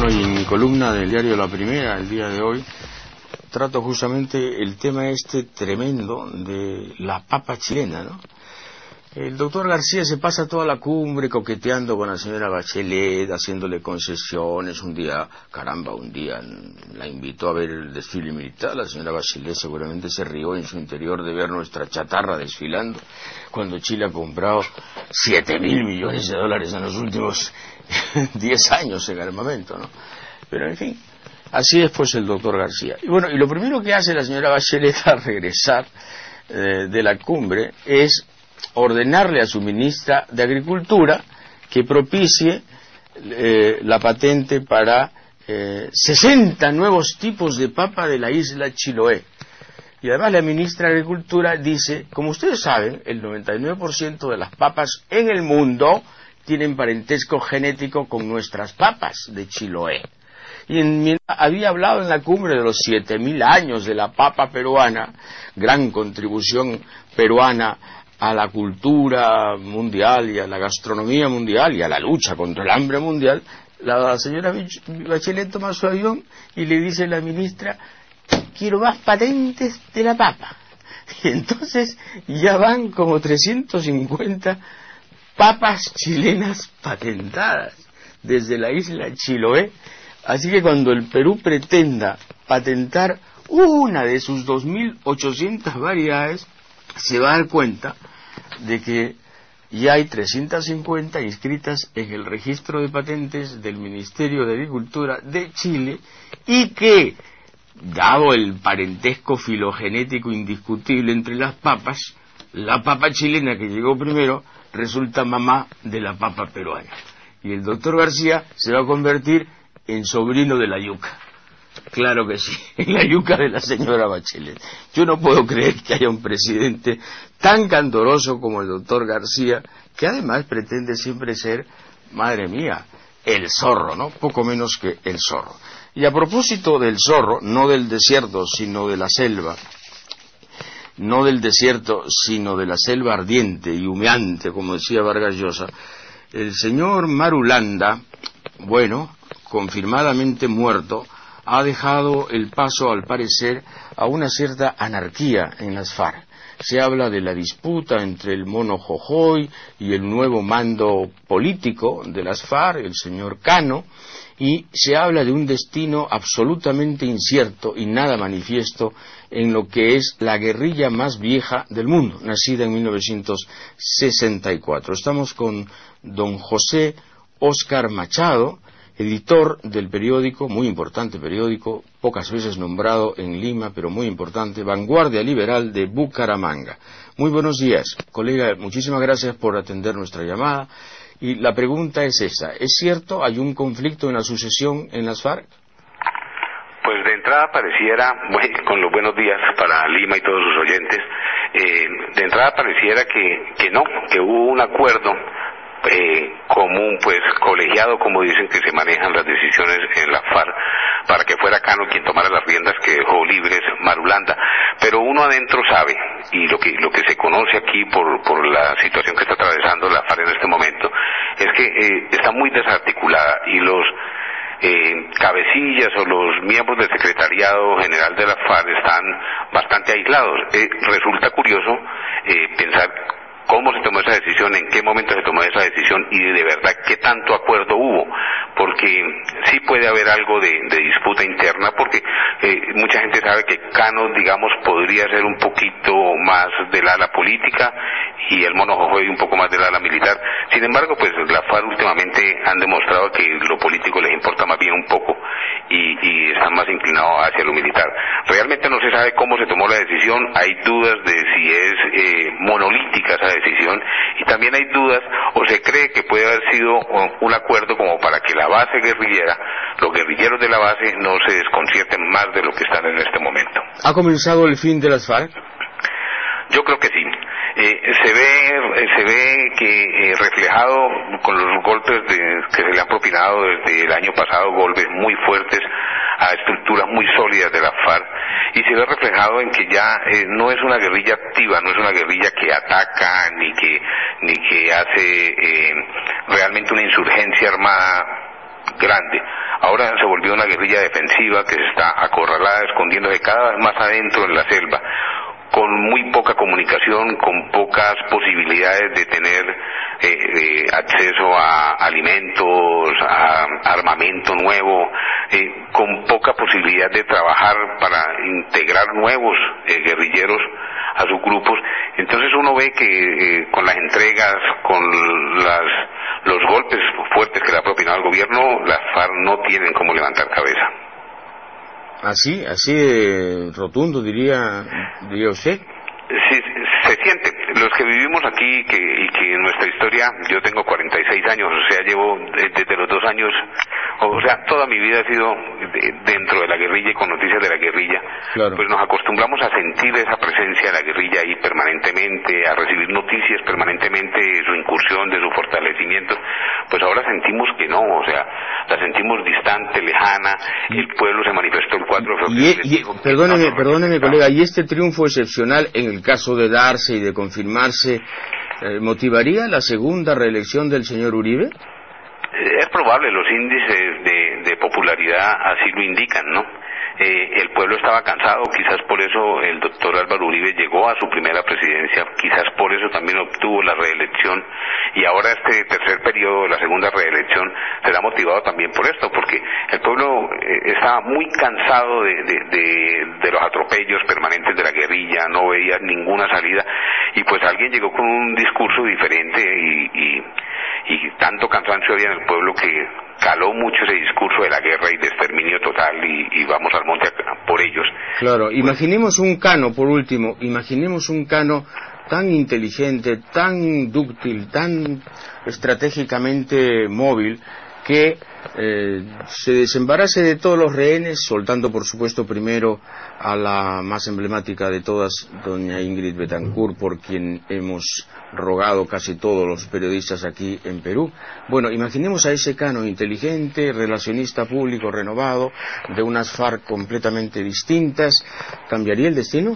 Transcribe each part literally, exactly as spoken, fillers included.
Bueno, y en mi columna del diario La Primera, el día de hoy, trato justamente el tema este tremendo de la papa chilena, ¿no? El doctor García se pasa toda la cumbre coqueteando con la señora Bachelet, haciéndole concesiones. Un día, caramba, un día la invitó a ver el desfile militar. La señora Bachelet seguramente se rió en su interior de ver nuestra chatarra desfilando, cuando Chile ha comprado siete mil millones de dólares en los últimos diez años en armamento, ¿no? Pero en fin, así es pues el doctor García. Y bueno, y lo primero que hace la señora Bachelet al regresar eh, de la cumbre es ordenarle a su ministra de Agricultura que propicie eh, la patente para eh, sesenta nuevos tipos de papa de la isla Chiloé. Y además la ministra de Agricultura dice, como ustedes saben, el noventa y nueve por ciento de las papas en el mundo tienen parentesco genético con nuestras papas de Chiloé. Y en, había hablado en la cumbre de los siete mil años de la papa peruana, gran contribución peruana a la cultura mundial y a la gastronomía mundial y a la lucha contra el hambre mundial. La señora Bachelet toma su avión y le dice a la ministra, quiero más patentes de la papa. Y entonces ya van como trescientas cincuenta papas chilenas patentadas desde la isla Chiloé. Así que cuando el Perú pretenda patentar una de sus dos mil ochocientas variedades, se va a dar cuenta de que ya hay trescientas cincuenta inscritas en el registro de patentes del Ministerio de Agricultura de Chile, y que, dado el parentesco filogenético indiscutible entre las papas, la papa chilena que llegó primero resulta mamá de la papa peruana. Y el doctor García se va a convertir en sobrino de la yuca. Claro que sí, en la yuca de la señora Bachelet. Yo no puedo creer que haya un presidente tan candoroso como el doctor García, que además pretende siempre ser, madre mía, el zorro, ¿no? Poco menos que el zorro. Y a propósito del zorro, no del desierto, sino de la selva, no del desierto, sino de la selva ardiente y humeante, como decía Vargas Llosa, el señor Marulanda, bueno, confirmadamente muerto, ha dejado el paso, al parecer, a una cierta anarquía en las FARC. Se habla de la disputa entre el mono Jojoy y el nuevo mando político de las FARC, el señor Cano, y se habla de un destino absolutamente incierto y nada manifiesto en lo que es la guerrilla más vieja del mundo, nacida en mil novecientos sesenta y cuatro. Estamos con don José Óscar Machado, editor del periódico, muy importante periódico, pocas veces nombrado en Lima, pero muy importante, Vanguardia Liberal de Bucaramanga. Muy buenos días, colega, muchísimas gracias por atender nuestra llamada. Y la pregunta es esa, ¿es cierto, hay un conflicto en la sucesión en las FARC? Pues de entrada pareciera, bueno, con los buenos días para Lima y todos sus oyentes, eh, de entrada pareciera que, que no, que hubo un acuerdo Eh, común, pues colegiado, como dicen que se manejan las decisiones en la FARC, para que fuera Cano quien tomara las riendas que dejó libres Marulanda. Pero uno adentro sabe, y lo que lo que se conoce aquí por por la situación que está atravesando la FARC en este momento, es que eh, está muy desarticulada, y los eh, cabecillas o los miembros del secretariado general de la FARC están bastante aislados. Eh, resulta curioso eh, pensar cómo se tomó esa decisión, en qué momento se tomó esa decisión y de verdad qué tanto acuerdo hubo, porque sí puede haber algo de, de disputa interna, porque eh, mucha gente sabe que Cano, digamos, podría ser un poquito más del ala política y el mono Jojoy un poco más del ala militar. Sin embargo, pues la FARC últimamente han demostrado que lo político les importa más bien un poco y, y están más inclinados hacia lo militar. Realmente no se sabe cómo se tomó la decisión, hay dudas de si es eh, monolítica esa decisión, y también hay dudas, o se cree que puede haber sido un acuerdo como para que la base guerrillera, los guerrilleros de la base, no se desconcierten más de lo que están en este momento. ¿Ha comenzado el fin de las FARC? Yo creo que sí. Eh, se ve eh, se ve que eh, reflejado con los golpes de, que se le han propinado desde el año pasado, golpes muy fuertes a estructuras muy sólidas de la FARC, y se ve reflejado en que ya eh, no es una guerrilla activa, no es una guerrilla que ataca ni que ni que hace eh, realmente una insurgencia armada grande. Ahora se volvió una guerrilla defensiva que se está acorralada, escondiéndose cada vez más adentro en la selva, con muy poca comunicación, con pocas posibilidades de tener eh, eh, acceso a alimentos, a armamento nuevo, eh, con poca posibilidad de trabajar para integrar nuevos eh, guerrilleros a sus grupos. Entonces uno ve que eh, con las entregas, con las, los golpes fuertes que le ha propinado el gobierno, las FARC no tienen cómo levantar cabeza. Así, así de rotundo diría, diría usted. Sí, se siente. Los que vivimos aquí que, y que en nuestra historia, yo tengo cuarenta y seis años, o sea, llevo desde los dos años, o sea, toda mi vida ha sido de, dentro de la guerrilla y con noticias de la guerrilla. Claro. Pues nos acostumbramos a sentir esa presencia de la guerrilla ahí permanentemente, a recibir noticias permanentemente de su incursión, de su fortalecimiento. Pues ahora sentimos que no, o sea, la sentimos distante, lejana. El pueblo se manifestó el cuatro de febrero. Y, y, perdóneme, perdóneme, colega, ¿y este triunfo excepcional en el caso de darse y de confirmarse eh, motivaría la segunda reelección del señor Uribe? Es probable, los índices de, de popularidad así lo indican, ¿no? Eh, el pueblo estaba cansado, quizás por eso el doctor Álvaro Uribe llegó a su primera presidencia, quizás por eso también obtuvo la reelección, y ahora este tercer periodo, la segunda reelección, será motivado también por esto, porque el pueblo eh, estaba muy cansado de, de, de, de los atropellos permanentes de la guerrilla, no veía ninguna salida, y pues alguien llegó con un discurso diferente y, y, y tanto cansancio había en el pueblo que caló mucho ese discurso de la guerra y de exterminio total y, y vamos al monte por ellos. Claro, imaginemos un Cano, por último, imaginemos un Cano tan inteligente, tan dúctil, tan estratégicamente móvil, que eh, se desembarace de todos los rehenes, soltando por supuesto primero a la más emblemática de todas, doña Ingrid Betancourt, por quien hemos rogado casi todos los periodistas aquí en Perú. Bueno, imaginemos a ese Cano inteligente, relacionista público renovado, de unas FARC completamente distintas. ¿Cambiaría el destino?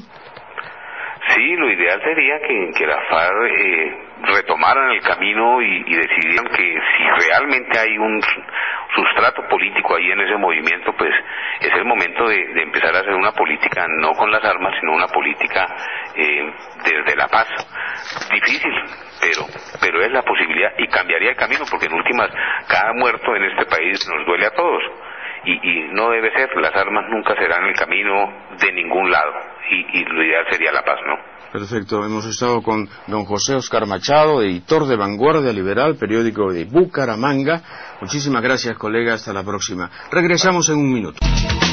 Sí, lo ideal sería que, que la FARC eh, retomaran el camino y, y decidieran que si realmente hay un sustrato político ahí en ese movimiento, pues es el momento de, de empezar a hacer una política no con las armas, sino una política eh, desde la paz. Difícil, pero pero es la posibilidad y cambiaría el camino, porque en últimas cada muerto en este país nos duele a todos. Y, y no debe ser, las armas nunca serán el camino de ningún lado, y, y lo ideal sería la paz, ¿no? Perfecto, hemos estado con don José Oscar Machado, editor de Vanguardia Liberal, periódico de Bucaramanga. Muchísimas gracias, colega, hasta la próxima. Regresamos en un minuto.